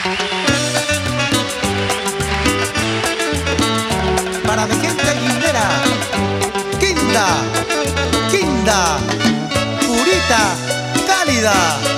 Para mi gente guindera, Quinda, Quinda, purita, cálida.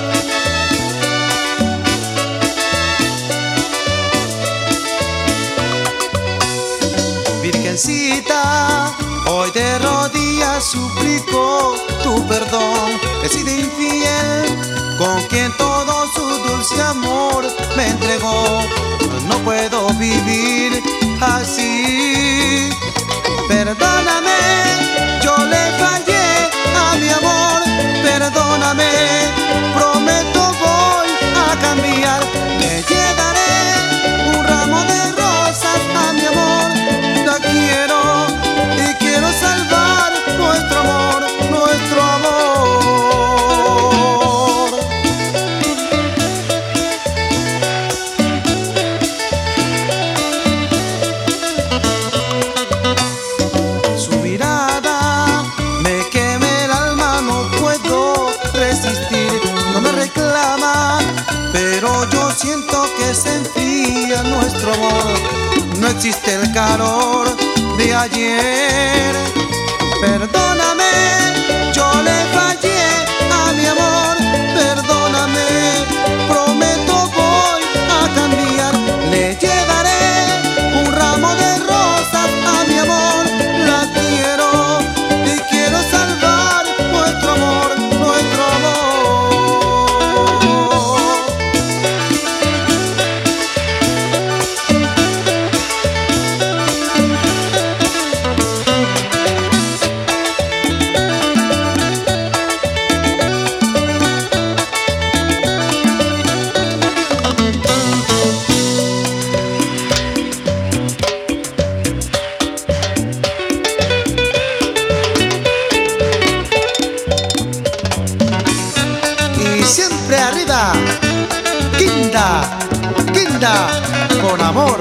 Virgencita, hoy de rodillas suplico tu perdón. He sido infiel con quien todo su dulce amor me entregó. No puedo vivir así. Perdóname, yo le fallé a mi amor. Perdóname, prometo voy a cambiar. Le llevaré un ramo de rosas a mi amor. La quiero y quiero salvar nuestro amor, nuestro amor. Su mirada me quema el alma, no puedo resistir. No me reclama, pero yo siento que se enfría nuestro amor. No existe el calor de ayer. Perdóname, yo le fallé a mi amor. Perdóname, prometo voy a cambiar. Le llevaré un ramo de rosas a mi amor. La quiero y quiero salvar nuestro amor, nuestro amor. Siempre arriba, Quinda, Quinda, con amor.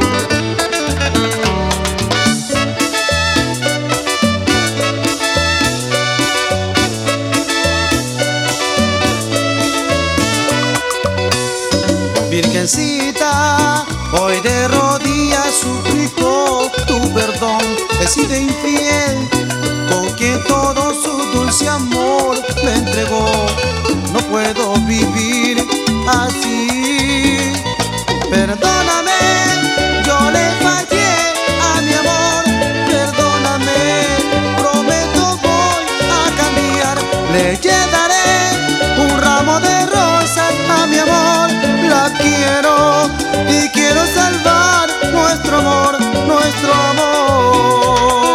Virgencita, hoy de rodillas suplico tu perdón. He sido infiel con quien todo su dulce amor me entregó. No puedo vivir así. Perdóname, yo le fallé a mi amor. Perdóname, prometo voy a cambiar. Le llevaré un ramo de rosas a mi amor. La quiero y quiero salvar nuestro amor, nuestro amor.